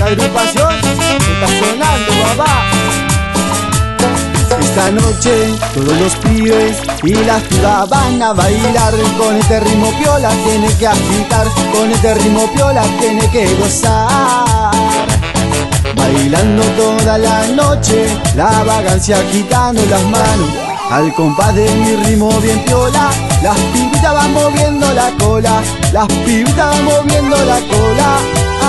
agrupación está sonando, papá. Esta noche todos los pibes y las pibas van a bailar. Con este ritmo piola tiene que agitar, con este ritmo piola tiene que gozar. Bailando toda la noche, la vagancia agitando las manos al compás de mi ritmo bien piola. Las pibitas van moviendo la cola, las pibitas van moviendo la cola.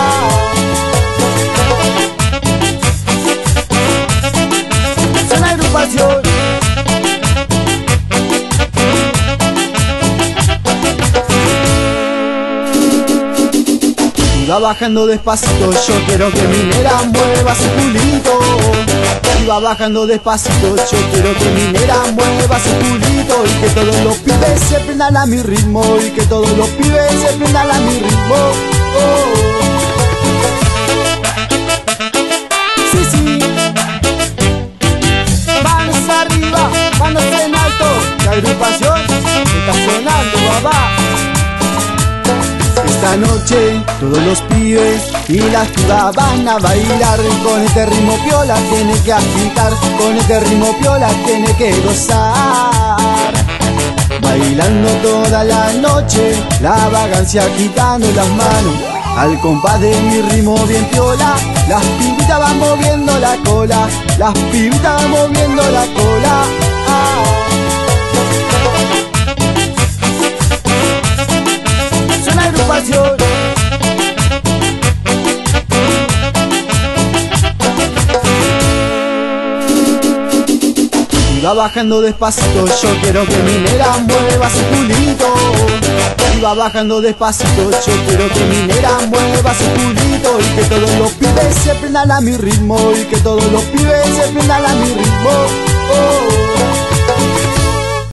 Es una agrupación. Y va bajando despacito, yo quiero que mi nera mueva su culito. Y va bajando despacito, yo quiero que mi nera mueva su culito. Y que todos los pibes se prendan a mi ritmo, y que todos los pibes se prendan a mi ritmo. Sí, sí. Manos arriba, manos en alto. La agrupación está sonando, papá. Esta noche todos los pibes y las pibas van a bailar. Con este ritmo piola tiene que agitar, con este ritmo piola tiene que gozar. Bailando toda la noche, la vagancia agitando las manos al compás de mi ritmo bien piola. Las pibitas van moviendo la cola, las pibitas van moviendo la cola. Agrupación. Y va bajando despacito, yo quiero que mi nera mueva su culito. Y va bajando despacito, yo quiero que mi nera mueva su culito. Y que todos los pibes se prendan a mi ritmo, y que todos los pibes se prendan a mi ritmo.